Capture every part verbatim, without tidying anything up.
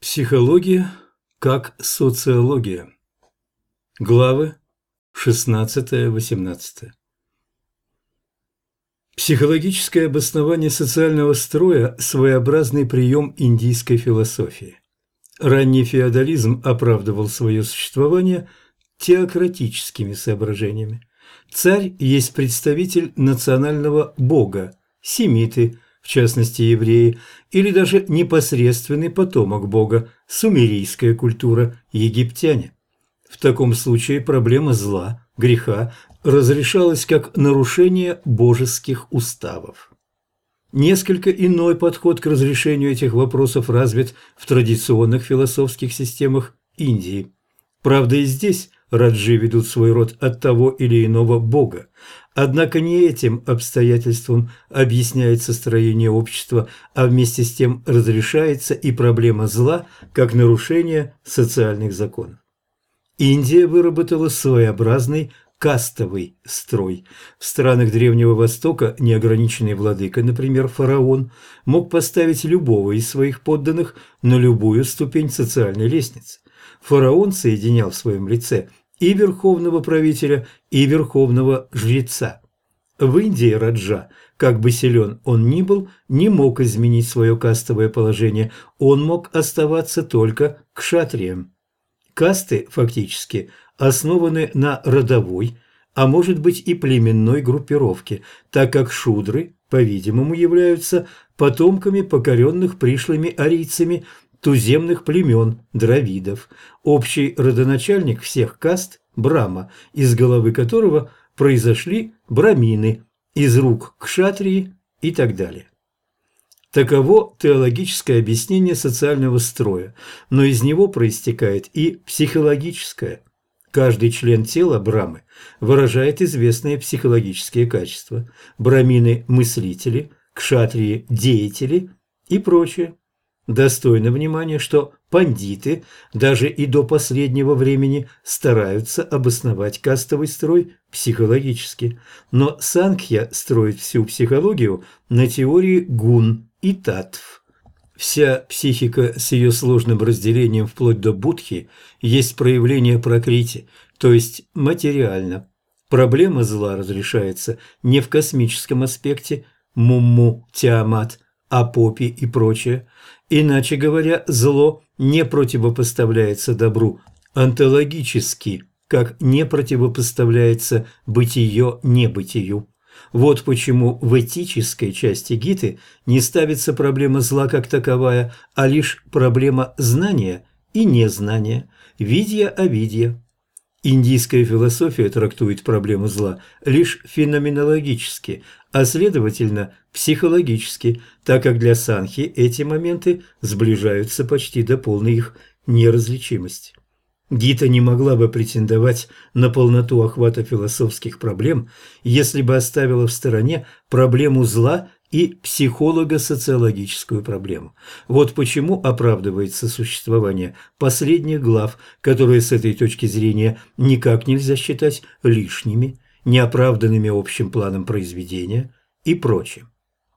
Психология как социология. Главы шестнадцатое-восемнадцатое. Психологическое обоснование социального строя – своеобразный прием индийской философии. Ранний феодализм оправдывал свое существование теократическими соображениями. Царь есть представитель национального бога, семиты, в частности евреи, или даже непосредственный потомок бога, сумерийская культура, египтяне. В таком случае проблема зла, греха разрешалась как нарушение божеских уставов. Несколько иной подход к разрешению этих вопросов развит в традиционных философских системах Индии. Правда, и здесь раджи ведут свой род от того или иного бога. Однако не этим обстоятельством объясняется строение общества, а вместе с тем разрешается и проблема зла как нарушение социальных законов. Индия выработала своеобразный кастовый строй. В странах Древнего Востока неограниченный владыка, например, фараон, мог поставить любого из своих подданных на любую ступень социальной лестницы. Фараон соединял в своем лице и верховного правителя, и верховного жреца. В Индии раджа, как бы силен он ни был, не мог изменить свое кастовое положение, он мог оставаться только кшатрием. Касты фактически основаны на родовой, а может быть и племенной группировке, так как шудры, по-видимому, являются потомками покоренных пришлыми арийцами туземных племен дравидов. Общий родоначальник всех каст – Брахма, из головы которого произошли брамины, из рук кшатрии и так далее. Таково теологическое объяснение социального строя, но из него проистекает и психологическое. Каждый член тела Брамы выражает известные психологические качества. Брамины – мыслители, кшатрии – деятели и прочее. Достойно внимания, что пандиты даже и до последнего времени стараются обосновать кастовый строй психологически, но Сангхья строит всю психологию на теории гун и татв. Вся психика с ее сложным разделением вплоть до будхи есть проявление пракрити, то есть материально. Проблема зла разрешается не в космическом аспекте мумму, тиамат, апопи и прочее. Иначе говоря, зло не противопоставляется добру онтологически, как не противопоставляется бытие небытию. Вот почему в этической части Гиты не ставится проблема зла как таковая, а лишь проблема знания и незнания, видья-авидья. Индийская философия трактует проблему зла лишь феноменологически, а следовательно психологически, так как для Санхи эти моменты сближаются почти до полной их неразличимости. Гита не могла бы претендовать на полноту охвата философских проблем, если бы оставила в стороне проблему зла и психолого-социологическую проблему. Вот почему оправдывается существование последних глав, которые с этой точки зрения никак нельзя считать лишними, неоправданными общим планом произведения и прочим.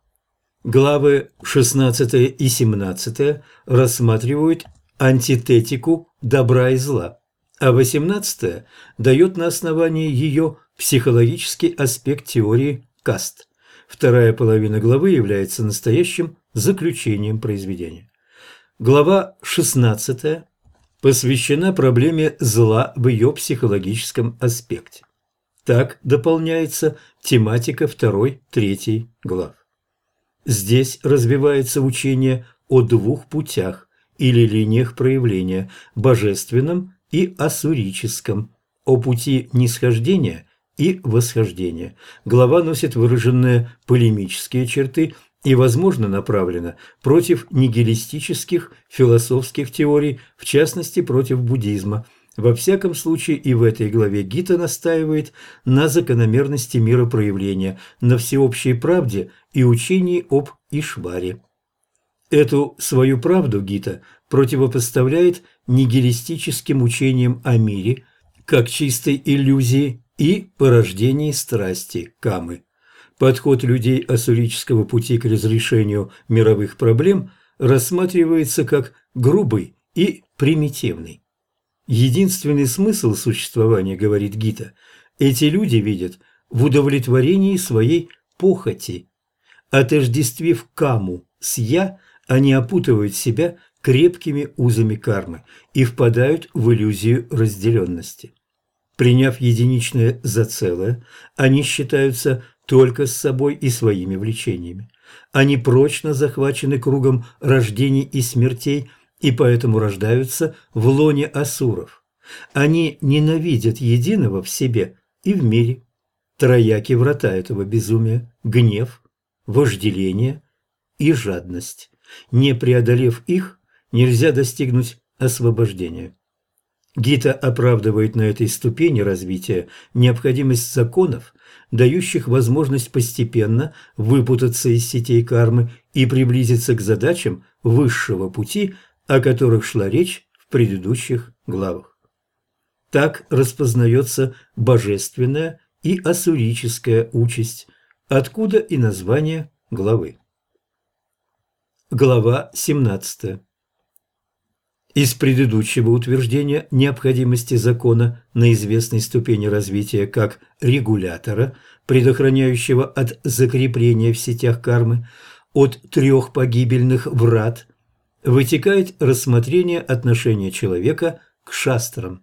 Главы шестнадцатое и семнадцатое рассматривают антитетику добра и зла, а восемнадцатое дает на основании ее психологический аспект теории каст. Вторая половина главы является настоящим заключением произведения. Глава шестнадцатая посвящена проблеме зла в ее психологическом аспекте. Так дополняется тематика второй, третьей глав. Здесь развивается учение о двух путях или линиях проявления – божественном и ассурическом, о пути нисхождения и восхождения. Глава носит выраженные полемические черты и, возможно, направлена против нигилистических философских теорий, в частности, против буддизма. Во всяком случае, и в этой главе Гита настаивает на закономерности миропроявления, на всеобщей правде и учении об Ишваре. Эту свою правду Гита противопоставляет нигилистическим учениям о мире, как чистой иллюзии и порождении страсти камы. Подход людей ассурического пути к разрешению мировых проблем рассматривается как грубый и примитивный. Единственный смысл существования, говорит Гита, эти люди видят в удовлетворении своей похоти. Отождествив каму с «я», они опутывают себя крепкими узами кармы и впадают в иллюзию разделенности. Приняв единичное за целое, они считаются только с собой и своими влечениями. Они прочно захвачены кругом рождений и смертей и поэтому рождаются в лоне асуров. Они ненавидят единого в себе и в мире. Трояки врата этого безумия – гнев, вожделение и жадность. Не преодолев их, нельзя достигнуть освобождения. Гита оправдывает на этой ступени развития необходимость законов, дающих возможность постепенно выпутаться из сетей кармы и приблизиться к задачам высшего пути, о которых шла речь в предыдущих главах. Так распознается божественная и ассурическая участь, откуда и название главы. Глава семнадцатая. Из предыдущего утверждения необходимости закона на известной ступени развития как регулятора, предохраняющего от закрепления в сетях кармы, от трех погибельных врат, вытекает рассмотрение отношения человека к шастрам.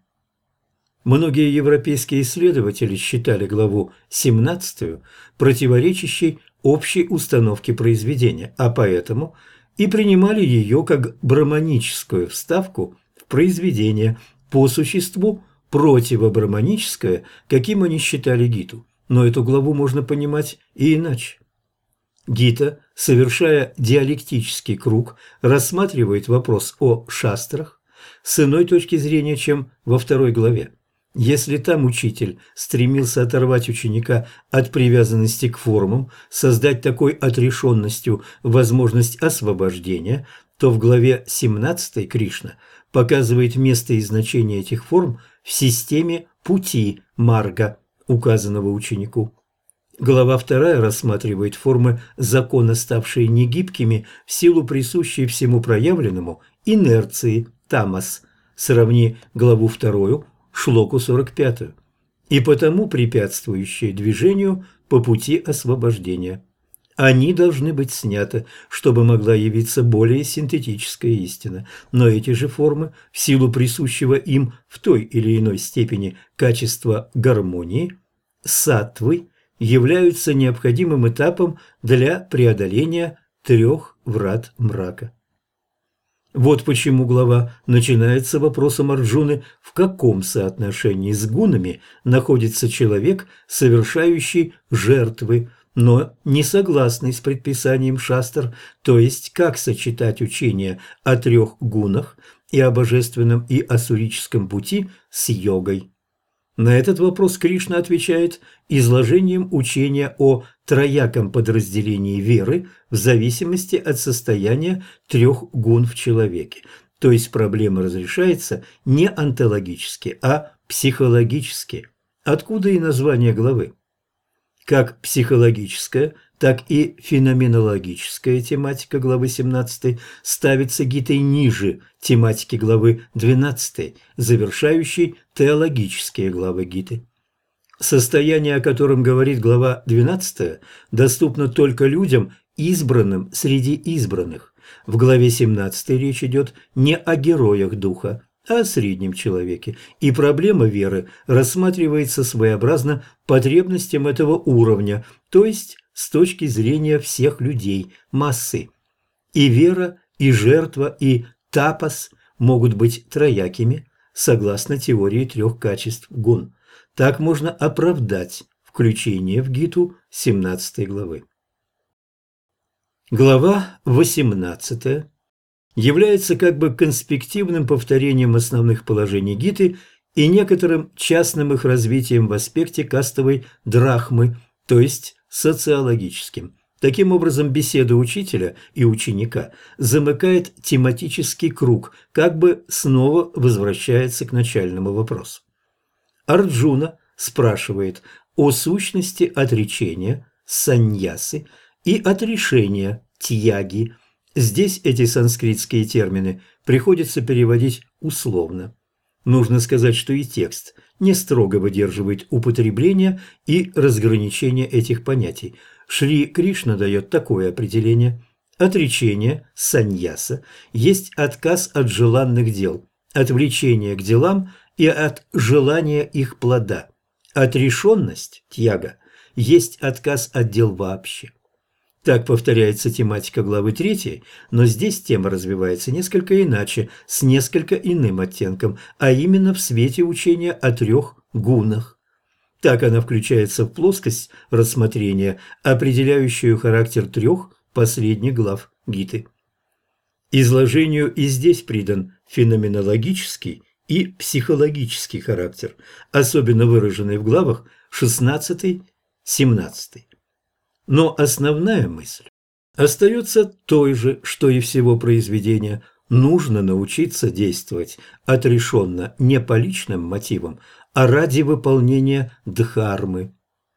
Многие европейские исследователи считали главу семнадцатую противоречащей общей установке произведения, а поэтому и принимали ее как браманическую вставку в произведение, по существу противобраманическое, каким они считали Гиту. Но эту главу можно понимать и иначе. Гита, совершая диалектический круг, рассматривает вопрос о шастрах с иной точки зрения, чем во второй главе. Если там учитель стремился оторвать ученика от привязанности к формам, создать такой отрешенностью возможность освобождения, то в главе семнадцатой Кришна показывает место и значение этих форм в системе пути марга, указанного ученику. Глава вторая рассматривает формы закона, ставшие негибкими в силу присущей всему проявленному инерции тамас. Сравни главу вторую, шлоку сорок пятую, и потому препятствующие движению по пути освобождения. Они должны быть сняты, чтобы могла явиться более синтетическая истина, но эти же формы, в силу присущего им в той или иной степени качества гармонии, саттвы, являются необходимым этапом для преодоления трех врат мрака. Вот почему глава начинается вопросом Арджуны, в каком соотношении с гунами находится человек, совершающий жертвы, но не согласный с предписанием шастр, то есть как сочетать учение о трех гунах и о божественном и ассурическом пути с йогой. На этот вопрос Кришна отвечает изложением учения о трояком подразделении веры в зависимости от состояния трех гун в человеке. То есть проблема разрешается не онтологически, а психологически. Откуда и название главы. Как психологическая, так и феноменологическая тематика главы семнадцатой ставится Гитой ниже тематики главы двенадцатой, завершающей теологические главы Гиты. Состояние, о котором говорит глава двенадцатая, доступно только людям, избранным среди избранных. В главе семнадцатой речь идет не о героях духа, а о среднем человеке, и проблема веры рассматривается своеобразно потребностям этого уровня, то есть с точки зрения всех людей, массы. И вера, и жертва, и тапас могут быть троякими, согласно теории трех качеств гун. Так можно оправдать включение в Гиту семнадцатой главы. Глава восемнадцатая является как бы конспективным повторением основных положений Гиты и некоторым частным их развитием в аспекте кастовой драхмы, то есть социологическим. Таким образом, беседа учителя и ученика замыкает тематический круг, как бы снова возвращается к начальному вопросу. Арджуна спрашивает о сущности отречения, саньясы, и отрешения, тьяги. Здесь эти санскритские термины приходится переводить условно. Нужно сказать, что и текст не строго выдерживает употребление и разграничение этих понятий. Шри Кришна дает такое определение: отречение, саньяса, есть отказ от желанных дел, от влечения к делам и от желания их плода. Отрешенность, тьяга, есть отказ от дел вообще. Так повторяется тематика главы третьей, но здесь тема развивается несколько иначе, с несколько иным оттенком, а именно в свете учения о трех гунах. Так она включается в плоскость рассмотрения, определяющую характер трех последних глав Гиты. Изложению и здесь придан феноменологический и психологический характер, особенно выраженный в главах шестнадцатой-семнадцатой. Но основная мысль остается той же, что и всего произведения. Нужно научиться действовать отрешенно не по личным мотивам, а ради выполнения дхармы.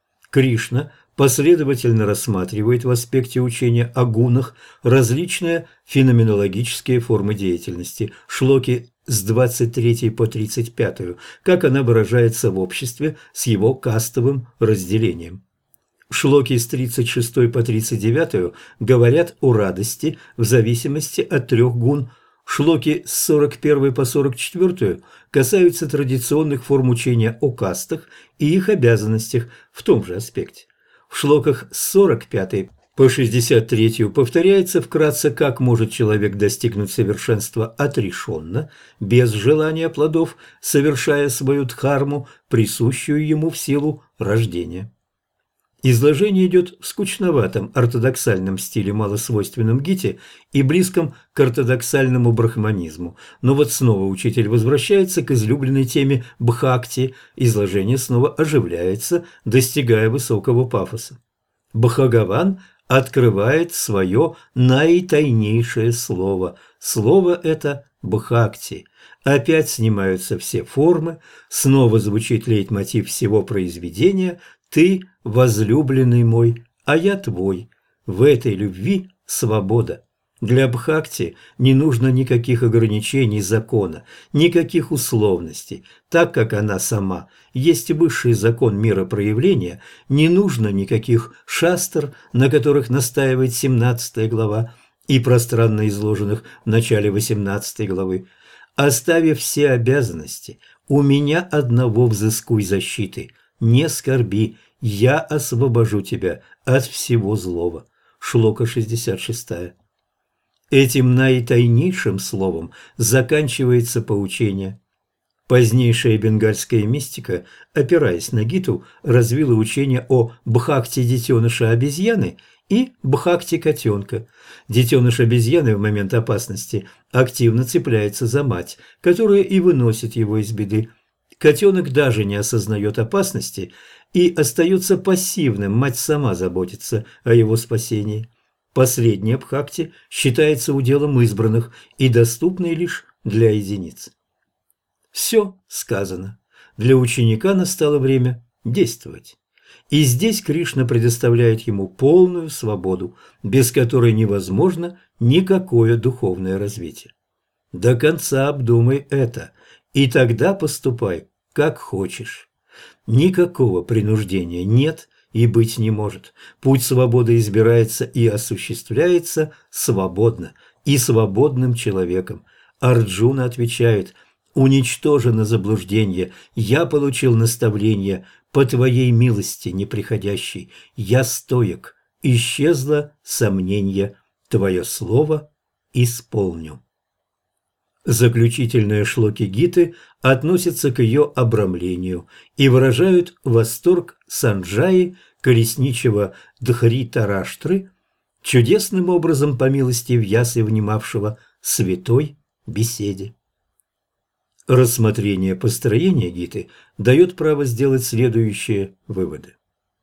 Кришна последовательно рассматривает в аспекте учения о гунах различные феноменологические формы деятельности, шлоки с двадцать третьей по тридцать пятую, как она выражается в обществе с его кастовым разделением. Шлоки с тридцать шестой по тридцать девятую говорят о радости в зависимости от трех гун. Шлоки с сорок первой по сорок четвёртую касаются традиционных форм учения о кастах и их обязанностях в том же аспекте. В шлоках с сорок пятой по шестьдесят третью повторяется вкратце, как может человек достигнуть совершенства отрешенно, без желания плодов, совершая свою дхарму, присущую ему в силу рождения. Изложение идет в скучноватом ортодоксальном стиле, малосвойственном Гите и близком к ортодоксальному брахманизму. Но вот снова учитель возвращается к излюбленной теме бхакти, изложение снова оживляется, достигая высокого пафоса. Бхагаван открывает свое наитайнейшее слово. Слово это бхакти. Опять снимаются все формы, снова звучит лейтмотив всего произведения: «Ты возлюбленный мой, а я твой». В этой любви свобода. Для бхакти не нужно никаких ограничений закона, никаких условностей. Так как она сама есть высший закон миропроявления, не нужно никаких шастр, на которых настаивает семнадцатая глава и пространно изложенных в начале восемнадцатой главы. Оставив все обязанности, у меня одного взыскуй защиты. Не скорби, я освобожу тебя от всего злого. Шлока шестьдесят шестая. Этим наитайнейшим словом заканчивается поучение. Позднейшая бенгальская мистика, опираясь на Гиту, развила учение о бхакти детеныша обезьяны и бхакти котенка. Детеныш обезьяны в момент опасности активно цепляется за мать, которая и выносит его из беды. Котенок даже не осознает опасности и остается пассивным, мать сама заботится о его спасении. Последняя бхакти считается уделом избранных и доступной лишь для единиц. Все сказано. Для ученика настало время действовать. И здесь Кришна предоставляет ему полную свободу, без которой невозможно никакое духовное развитие. До конца обдумай это, и тогда поступай, как хочешь. Никакого принуждения нет и быть не может. Путь свободы избирается и осуществляется свободно и свободным человеком. Арджуна отвечает: «Уничтожено заблуждение, я получил наставление по твоей милости неприходящей, я стоек, исчезло сомнение, твое слово исполню». Заключительные шлоки Гиты относятся к ее обрамлению и выражают восторг Санджаи, колесничего Дхритараштры, чудесным образом по милости Вьясы, внимавшего святой беседе. Рассмотрение построения Гиты дает право сделать следующие выводы.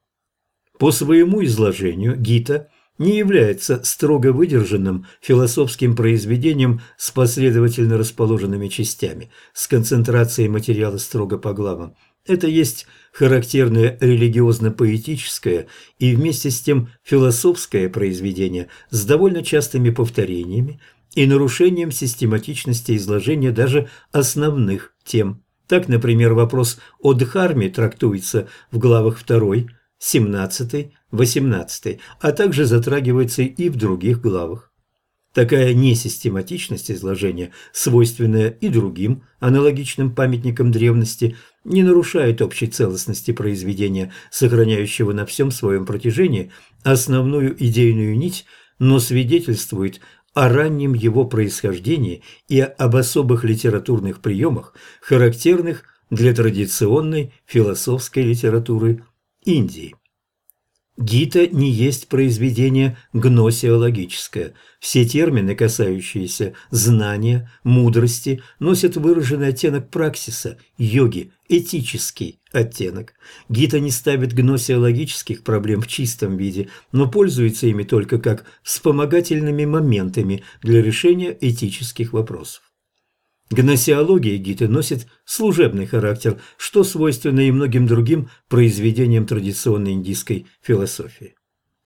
По своему изложению Гита не является строго выдержанным философским произведением с последовательно расположенными частями, с концентрацией материала строго по главам. Это есть характерное религиозно-поэтическое и вместе с тем философское произведение с довольно частыми повторениями и нарушением систематичности изложения даже основных тем. Так, например, вопрос о Дхарме трактуется в главах второй, семнадцатой, восемнадцатой, а также затрагивается и в других главах. Такая несистематичность изложения, свойственная и другим аналогичным памятникам древности, не нарушает общей целостности произведения, сохраняющего на всем своем протяжении основную идейную нить, но свидетельствует о раннем его происхождении и об особых литературных приемах, характерных для традиционной философской литературы Индии. Гита не есть произведение гносеологическое. Все термины, касающиеся знания, мудрости, носят выраженный оттенок праксиса, йоги, этический оттенок. Гита не ставит гносеологических проблем в чистом виде, но пользуется ими только как вспомогательными моментами для решения этических вопросов. Гносеология Гиты носит служебный характер, что свойственно и многим другим произведениям традиционной индийской философии.